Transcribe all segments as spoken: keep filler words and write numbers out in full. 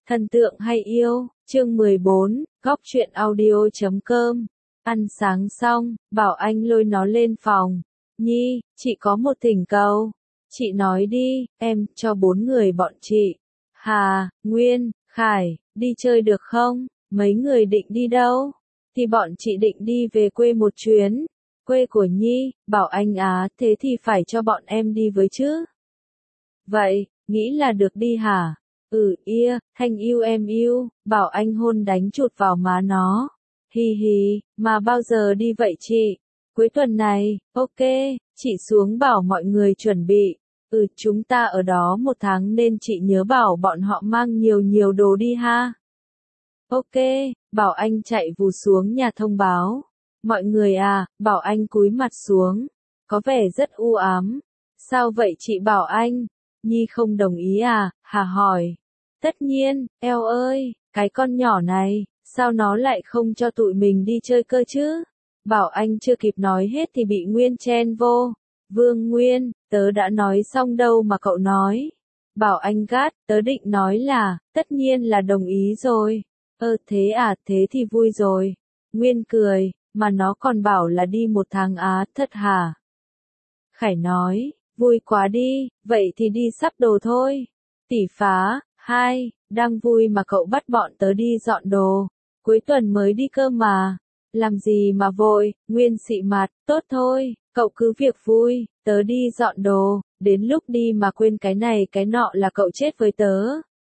Thần tượng hay yêu, chương mười bốn, góc truyện audio chấm com. Ăn sáng xong, bảo anh lôi nó lên phòng. Nhi, chị có một thỉnh cầu. Chị nói đi, em, cho bốn người bọn chị. Hà, Nguyên, Khải, đi chơi được không? Mấy người định đi đâu? Thì bọn chị định đi về quê một chuyến. Quê của Nhi, bảo anh á, thế thì phải cho bọn em đi với chứ. Vậy, nghĩ là được đi hả? Ừ, ia, Thanh yêu em yêu, bảo anh hôn đánh chụt vào má nó. Hi hi, mà bao giờ đi vậy chị? Cuối tuần này, ok, chị xuống bảo mọi người chuẩn bị. Ừ, chúng ta ở đó một tháng nên chị nhớ bảo bọn họ mang nhiều nhiều đồ đi ha. Ok, bảo anh chạy vù xuống nhà thông báo. Mọi người à, bảo anh cúi mặt xuống. Có vẻ rất u ám. Sao vậy chị bảo anh? Nhi không đồng ý à, Hà hỏi. Tất nhiên, eo ơi, cái con nhỏ này, sao nó lại không cho tụi mình đi chơi cơ chứ? Bảo anh chưa kịp nói hết thì bị Nguyên chen vô. Vương Nguyên, tớ đã nói xong đâu mà cậu nói. Bảo anh gắt, tớ định nói là, tất nhiên là đồng ý rồi. Ơ thế à, thế thì vui rồi. Nguyên cười, mà nó còn bảo là đi một tháng á, thật hả? Khải nói, vui quá đi, vậy thì đi sắp đồ thôi. Tỷ phá, hai, đang vui mà cậu bắt bọn tớ đi dọn đồ. Cuối tuần mới đi cơ mà. Làm gì mà vội, Nguyên xị mặt, tốt thôi, cậu cứ việc vui, tớ đi dọn đồ, đến lúc đi mà quên cái này cái nọ là cậu chết với tớ.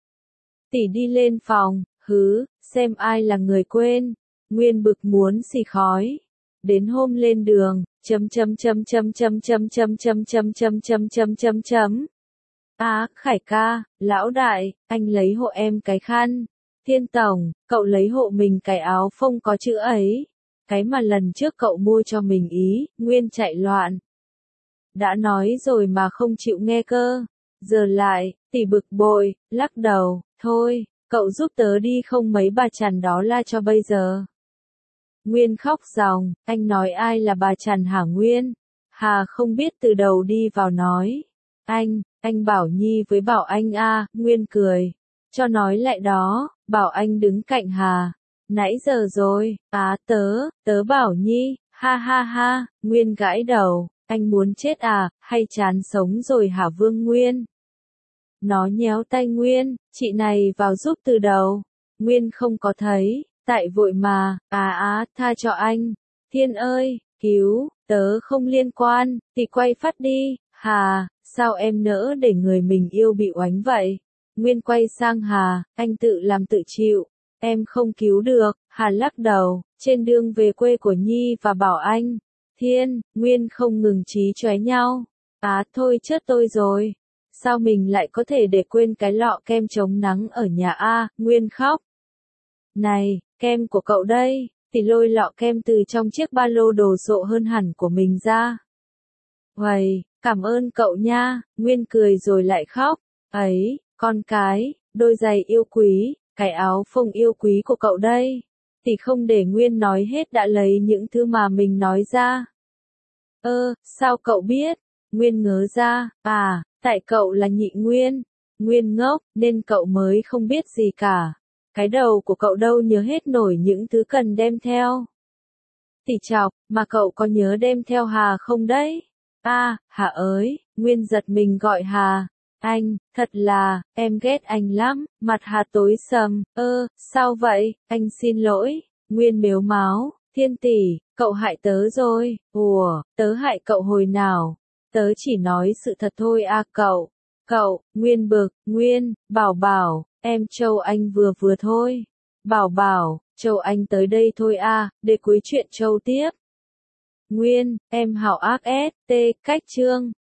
Tỷ đi lên phòng, hứ, xem ai là người quên. Nguyên bực muốn xì khói. Đến hôm lên đường, chấm chấm chấm chấm chấm chấm chấm chấm chấm chấm chấm chấm chấm chấm. À, Khải ca, lão đại, anh lấy hộ em cái khăn. Thiên tổng, cậu lấy hộ mình cái áo phông có chữ ấy. Cái mà lần trước cậu mua cho mình ý, Nguyên chạy loạn. Đã nói rồi mà không chịu nghe cơ. Giờ lại, tỷ bực bội, lắc đầu, thôi, cậu giúp tớ đi không mấy bà chằn đó la cho bây giờ. Nguyên khóc ròng, anh nói ai là bà chằn hả Nguyên? Hà không biết từ đầu đi vào nói. Anh, anh bảo Nhi với bảo anh a, Nguyên cười. Cho nói lại đó, bảo anh đứng cạnh Hà. Nãy giờ rồi, á tớ, tớ bảo Nhi, ha ha ha, Nguyên gãi đầu, anh muốn chết à, hay chán sống rồi hả Vương Nguyên? Nó nhéo tay Nguyên, chị này vào giúp từ đầu. Nguyên không có thấy, tại vội mà, à á, tha cho anh. Thiên ơi, cứu, tớ không liên quan, thì quay phát đi, Hà, sao em nỡ để người mình yêu bị oánh vậy? Nguyên quay sang Hà, anh tự làm tự chịu, em không cứu được, Hà lắc đầu, trên đường về quê của Nhi và bảo anh. Thiên, Nguyên không ngừng chí chóe nhau. Á thôi chết tôi rồi. Sao mình lại có thể để quên cái lọ kem chống nắng ở nhà a, Nguyên khóc. Này, kem của cậu đây, thì lôi lọ kem từ trong chiếc ba lô đồ sộ hơn hẳn của mình ra. Uầy, cảm ơn cậu nha, Nguyên cười rồi lại khóc. Ấy, con cái, đôi giày yêu quý, cái áo phông yêu quý của cậu đây. Thì không để Nguyên nói hết đã lấy những thứ mà mình nói ra. Ơ, sao cậu biết? Nguyên ngớ ra, à, tại cậu là nhị Nguyên. Nguyên ngốc, nên cậu mới không biết gì cả. Cái đầu của cậu đâu nhớ hết nổi những thứ cần đem theo. Tỷ chọc, mà cậu có nhớ đem theo Hà không đấy? À, Hà ơi, Nguyên giật mình gọi Hà. Anh, thật là, em ghét anh lắm, mặt Hà tối sầm, ơ, sao vậy, anh xin lỗi. Nguyên mếu máo, Thiên tỷ, cậu hại tớ rồi, ủa, tớ hại cậu hồi nào? Tớ chỉ nói sự thật thôi à cậu. Cậu, Nguyên bực, Nguyên, bảo bảo, em Châu Anh vừa vừa thôi. Bảo bảo, Châu Anh tới đây thôi à, để cuối chuyện Châu tiếp. Nguyên, em hảo ác ét, tê, cách chương.